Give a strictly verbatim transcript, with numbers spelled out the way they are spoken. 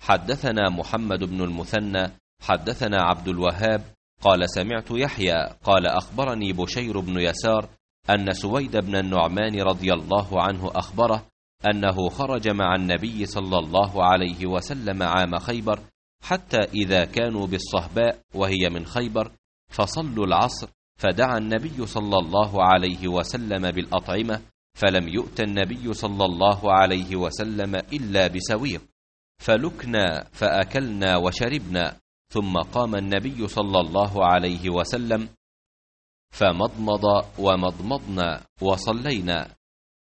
حدثنا محمد بن المثنى حدثنا عبد الوهاب قال سمعت يحيى قال أخبرني بشير بن يسار أن سويد بن النعمان رضي الله عنه أخبره أنه خرج مع النبي صلى الله عليه وسلم عام خيبر، حتى إذا كانوا بالصهباء وهي من خيبر فصلوا العصر، فدعا النبي صلى الله عليه وسلم بالأطعمة، فلم يؤت النبي صلى الله عليه وسلم إلا بسويق، فلكنا فأكلنا وشربنا، ثم قام النبي صلى الله عليه وسلم فمضمض ومضمضنا وصلينا،